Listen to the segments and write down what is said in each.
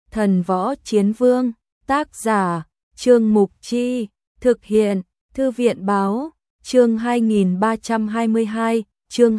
Thần Võ Chiến Vương, tác giả, Trương Mục Chi, thực hiện, Thư viện Báo, chương 2322, chương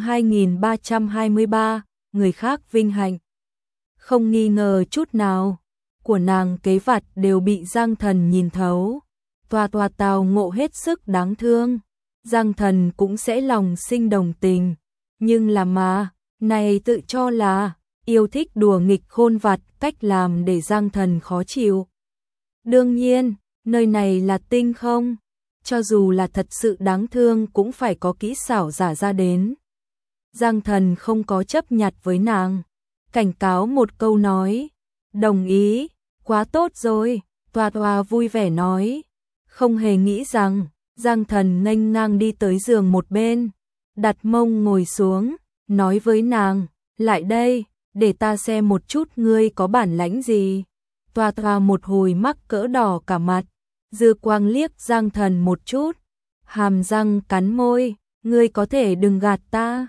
2323, người khác vinh hạnh. Không nghi ngờ chút nào, của nàng kế vặt đều bị Giang Thần nhìn thấu. Toa tào ngộ hết sức đáng thương, Giang Thần cũng sẽ lòng sinh đồng tình, nhưng là mà, này tự cho là yêu thích đùa nghịch khôn vặt, cách làm để Giang Thần khó chịu. Đương nhiên, nơi này là tinh không, cho dù là thật sự đáng thương cũng phải có kỹ xảo giả ra đến. Giang Thần không có chấp nhặt với nàng, cảnh cáo một câu nói, đồng ý, quá tốt rồi, Toa vui vẻ nói, không hề nghĩ rằng, Giang Thần nghênh ngang đi tới giường một bên, đặt mông ngồi xuống, nói với nàng, lại đây, để ta xem một chút ngươi có bản lãnh gì. Toa một hồi mắc cỡ đỏ cả mặt, dư quang liếc Giang Thần một chút, hàm răng cắn môi, ngươi có thể đừng gạt ta.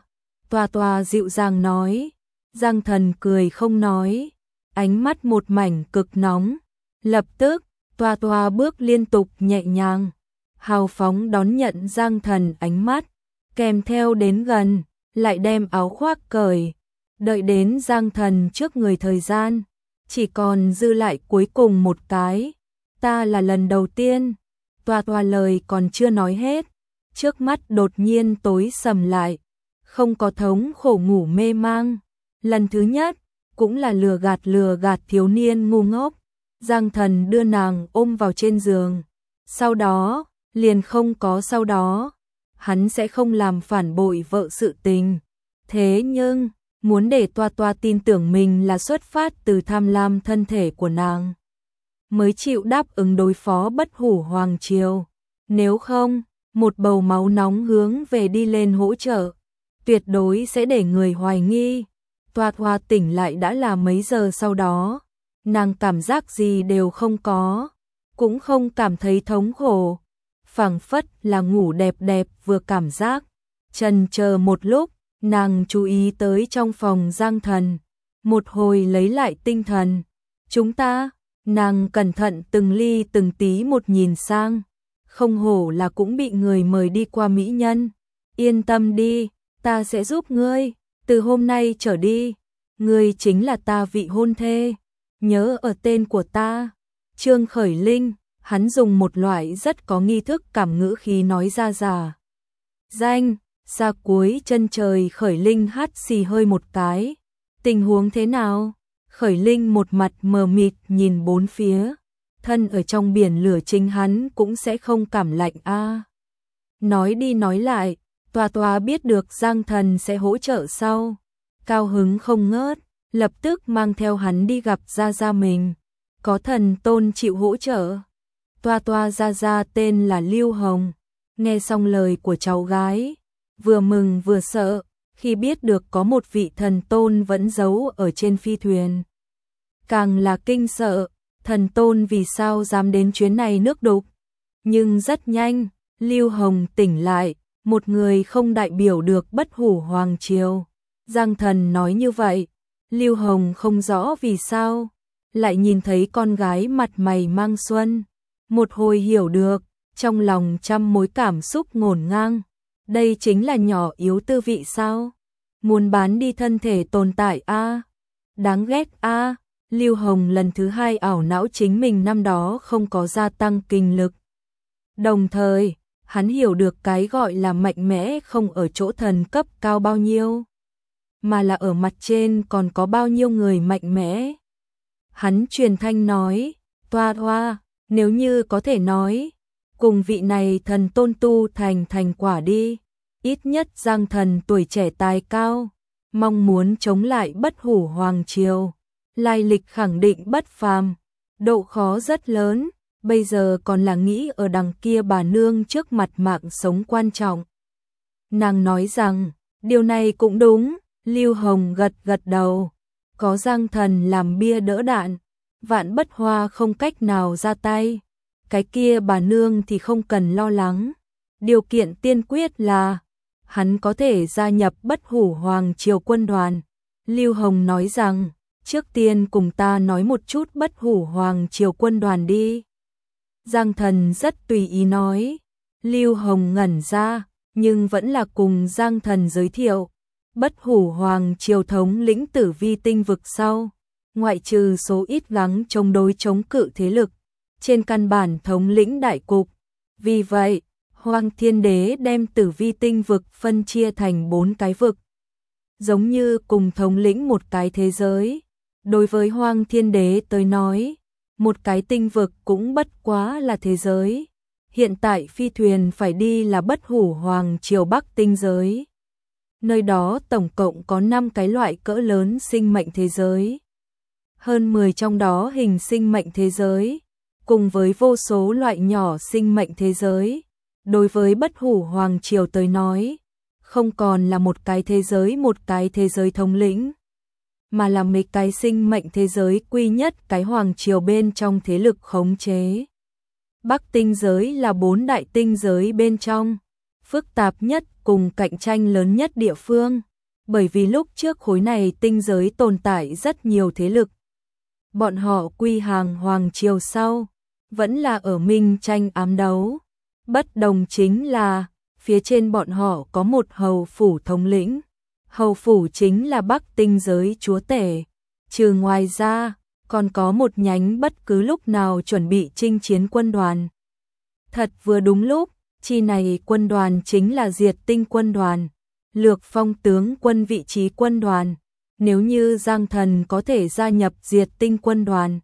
Toa dịu dàng nói, Giang Thần cười không nói, ánh mắt một mảnh cực nóng. Lập tức, Toa bước liên tục nhẹ nhàng, hào phóng đón nhận Giang Thần ánh mắt, kèm theo đến gần, lại đem áo khoác cởi. Đợi đến Giang Thần trước người thời gian, chỉ còn dư lại cuối cùng một cái, ta là lần đầu tiên. Toa lời còn chưa nói hết, trước mắt đột nhiên tối sầm lại, không có thống khổ ngủ mê mang. Lần thứ nhất, cũng là lừa gạt thiếu niên ngu ngốc. Giang Thần đưa nàng ôm vào trên giường, sau đó, liền không có sau đó, hắn sẽ không làm phản bội vợ sự tình. Thế nhưng, muốn để Toa tin tưởng mình là xuất phát từ tham lam thân thể của nàng, mới chịu đáp ứng đối phó Bất Hủ Hoàng Triều. Nếu không, một bầu máu nóng hướng về đi lên hỗ trợ, tuyệt đối sẽ để người hoài nghi. Toa tỉnh lại đã là mấy giờ sau đó, nàng cảm giác gì đều không có, cũng không cảm thấy thống khổ, phảng phất là ngủ đẹp vừa cảm giác. Chần chờ một lúc, nàng chú ý tới trong phòng Giang Thần, một hồi lấy lại tinh thần. Chúng ta, nàng cẩn thận từng ly từng tí một nhìn sang, không hổ là cũng bị người mời đi qua mỹ nhân. Yên tâm đi, ta sẽ giúp ngươi, từ hôm nay trở đi, ngươi chính là ta vị hôn thê, nhớ ở tên của ta. Trương Khởi Linh, hắn dùng một loại rất có nghi thức cảm ngữ khí nói ra giả danh. Xa cuối chân trời Khởi Linh hắt xì hơi một cái, tình huống thế nào? Khởi Linh một mặt mờ mịt nhìn bốn phía, thân ở trong biển lửa chính hắn cũng sẽ không cảm lạnh a. Nói đi nói lại, Toa biết được Giang Thần sẽ hỗ trợ sau, cao hứng không ngớt, lập tức mang theo hắn đi gặp gia mình, có thần tôn chịu hỗ trợ. Toa gia tên là Lưu Hồng, nghe xong lời của cháu gái, vừa mừng vừa sợ, khi biết được có một vị thần tôn vẫn giấu ở trên phi thuyền. Càng là kinh sợ, thần tôn vì sao dám đến chuyến này nước đục. Nhưng rất nhanh, Lưu Hồng tỉnh lại, một người không đại biểu được Bất Hủ Hoàng Triều. Giang Thần nói như vậy, Lưu Hồng không rõ vì sao, lại nhìn thấy con gái mặt mày mang xuân. Một hồi hiểu được, trong lòng trăm mối cảm xúc ngổn ngang. Đây chính là nhỏ yếu tư vị sao? Muốn bán đi thân thể tồn tại a, đáng ghét a. Lưu Hồng lần thứ hai ảo não chính mình năm đó không có gia tăng kinh lực. Đồng thời, hắn hiểu được cái gọi là mạnh mẽ không ở chỗ thần cấp cao bao nhiêu, mà là ở mặt trên còn có bao nhiêu người mạnh mẽ. Hắn truyền thanh nói, Toa, nếu như có thể nói, cùng vị này thần tôn tu thành quả đi, ít nhất Giang Thần tuổi trẻ tài cao, mong muốn chống lại Bất Hủ Hoàng Triều, lai lịch khẳng định bất phàm, độ khó rất lớn, bây giờ còn là nghĩ ở đằng kia bà nương trước mặt mạng sống quan trọng. Nàng nói rằng, điều này cũng đúng. Lưu Hồng gật đầu, có Giang Thần làm bia đỡ đạn, Vạn Bất Hoa không cách nào ra tay, cái kia bà nương thì không cần lo lắng. Điều kiện tiên quyết là hắn có thể gia nhập Bất Hủ Hoàng Triều quân đoàn. Lưu Hồng nói rằng, trước tiên cùng ta nói một chút Bất Hủ Hoàng Triều quân đoàn đi. Giang Thần rất tùy ý nói. Lưu Hồng ngẩn ra, nhưng vẫn là cùng Giang Thần giới thiệu. Bất Hủ Hoàng Triều thống lĩnh Tử Vi tinh vực sau, ngoại trừ số ít gắng chống đối chống cự thế lực, trên căn bản thống lĩnh đại cục. Vì vậy, Hoang Thiên Đế đem Tử Vi tinh vực phân chia thành 4 cái vực, giống như cùng thống lĩnh một cái thế giới. Đối với Hoang Thiên Đế tới nói, một cái tinh vực cũng bất quá là thế giới. Hiện tại phi thuyền phải đi là Bất Hủ Hoàng Triều Bắc tinh giới. Nơi đó tổng cộng có 5 cái loại cỡ lớn sinh mệnh thế giới. Hơn 10 trong đó hình sinh mệnh thế giới, cùng với vô số loại nhỏ sinh mệnh thế giới. Đối với Bất Hủ Hoàng Triều tới nói, không còn là một cái thế giới thống lĩnh, mà là mấy cái sinh mệnh thế giới quy nhất cái Hoàng Triều bên trong thế lực khống chế. Bắc tinh giới là 4 đại tinh giới bên trong phức tạp nhất cùng cạnh tranh lớn nhất địa phương, bởi vì lúc trước khối này tinh giới tồn tại rất nhiều thế lực. Bọn họ quy hàng Hoàng Triều sau, vẫn là ở minh tranh ám đấu. Bất đồng chính là, phía trên bọn họ có một hầu phủ thống lĩnh. Hầu phủ chính là Bắc tinh giới chúa tể. Trừ ngoài ra, còn có một nhánh bất cứ lúc nào chuẩn bị chinh chiến quân đoàn. Thật vừa đúng lúc, chi này quân đoàn chính là Diệt Tinh quân đoàn, Lược Phong tướng quân vị trí quân đoàn. Nếu như Giang Thần có thể gia nhập Diệt Tinh quân đoàn,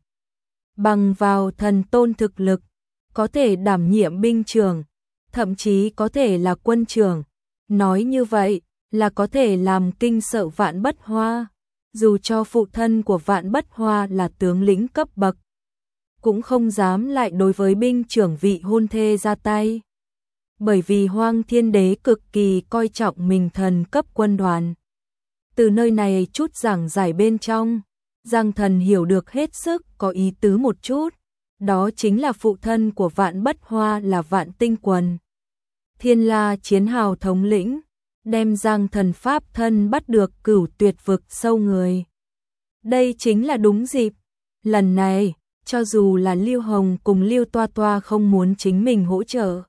bằng vào thần tôn thực lực, có thể đảm nhiệm binh trưởng, thậm chí có thể là quân trưởng. Nói như vậy là có thể làm kinh sợ Vạn Bất Hoa. Dù cho phụ thân của Vạn Bất Hoa là tướng lĩnh cấp bậc, cũng không dám lại đối với binh trưởng vị hôn thê ra tay. Bởi vì Hoang Thiên Đế cực kỳ coi trọng mình thần cấp quân đoàn. Từ nơi này chút giảng giải bên trong, Giang Thần hiểu được hết sức có ý tứ một chút. Đó chính là phụ thân của Vạn Bất Hoa là Vạn Tinh Quần, Thiên La chiến hào thống lĩnh, đem Giang Thần pháp thân bắt được Cửu Tuyệt vực sâu người. Đây chính là đúng dịp. Lần này, cho dù là Lưu Hồng cùng Lưu Toa Toa không muốn chính mình hỗ trợ,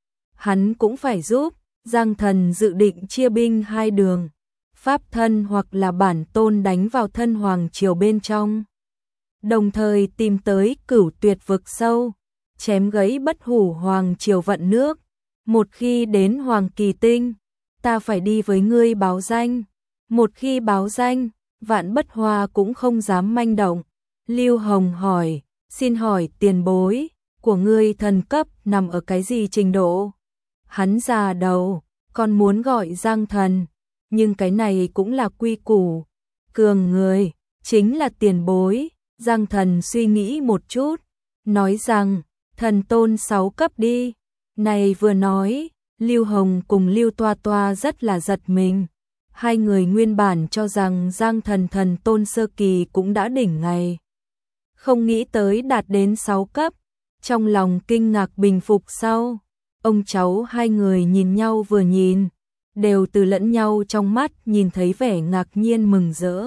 hắn cũng phải giúp. Giang Thần dự định chia binh hai đường, pháp thân hoặc là bản tôn đánh vào thân Hoàng Triều bên trong, đồng thời tìm tới Cửu Tuyệt vực sâu, chém gãy Bất Hủ Hoàng Triều vận nước. Một khi đến Hoàng Kỳ Tinh, ta phải đi với ngươi báo danh. Một khi báo danh, Vạn Bất Hoa cũng không dám manh động. Lưu Hồng hỏi, xin hỏi tiền bối, của ngươi thần cấp nằm ở cái gì trình độ? Hắn già đầu, còn muốn gọi Giang Thần, nhưng cái này cũng là quy củ. Cường người, chính là tiền bối. Giang Thần suy nghĩ một chút, nói rằng, thần tôn 6 cấp đi. Này vừa nói, Lưu Hồng cùng Lưu Toa Toa rất là giật mình. Hai người nguyên bản cho rằng Giang Thần thần tôn sơ kỳ cũng đã đỉnh ngày, không nghĩ tới đạt đến 6 cấp. Trong lòng kinh ngạc bình phục sau, ông cháu hai người nhìn nhau vừa nhìn, đều từ lẫn nhau trong mắt nhìn thấy vẻ ngạc nhiên mừng rỡ.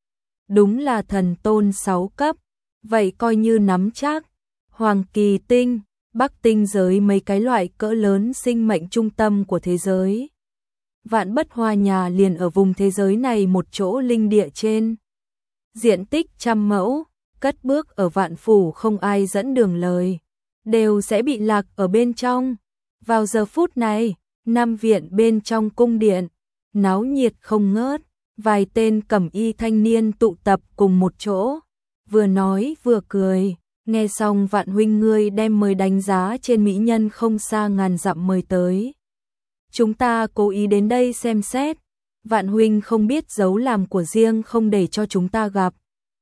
Đúng là thần tôn 6 cấp, vậy coi như nắm chắc. Hoàng Kỳ Tinh, Bắc tinh giới mấy cái loại cỡ lớn sinh mệnh trung tâm của thế giới. Vạn Bất Hoa nhà liền ở vùng thế giới này một chỗ linh địa trên. Diện tích 100 mẫu, cất bước ở vạn phủ không ai dẫn đường lời, đều sẽ bị lạc ở bên trong. Vào giờ phút này, Nam viện bên trong cung điện, náo nhiệt không ngớt, vài tên cẩm y thanh niên tụ tập cùng một chỗ, vừa nói vừa cười. Nghe xong Vạn huynh ngươi đem mời đánh giá trên mỹ nhân không xa ngàn dặm mời tới. Chúng ta cố ý đến đây xem xét. Vạn huynh không biết giấu làm của riêng không để cho chúng ta gặp.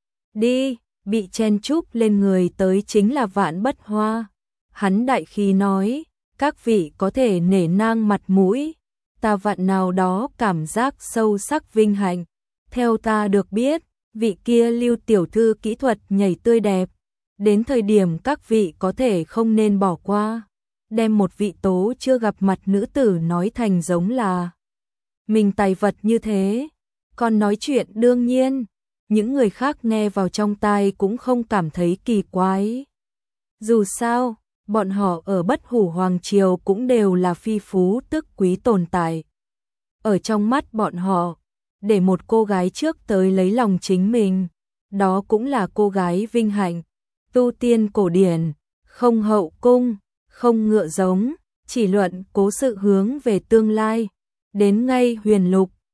Đi, bị chen chúc lên người tới chính là Vạn Bất Hoa. Hắn đại khí nói, các vị có thể nể nang mặt mũi, ta Vạn nào đó cảm giác sâu sắc vinh hạnh. Theo ta được biết, vị kia Lưu tiểu thư kỹ thuật nhảy tươi đẹp. Đến thời điểm các vị có thể không nên bỏ qua, đem một vị tố chưa gặp mặt nữ tử nói thành giống là mình tài vật như thế. Còn nói chuyện đương nhiên, những người khác nghe vào trong tai cũng không cảm thấy kỳ quái. Dù sao, bọn họ ở Bất Hủ Hoàng Triều cũng đều là phi phú tức quý tồn tại. Ở trong mắt bọn họ, để một cô gái trước tới lấy lòng chính mình, đó cũng là cô gái vinh hạnh. Tu tiên cổ điển, không hậu cung, không ngựa giống, chỉ luận cố sự hướng về tương lai. Đến ngay Huyền Lục,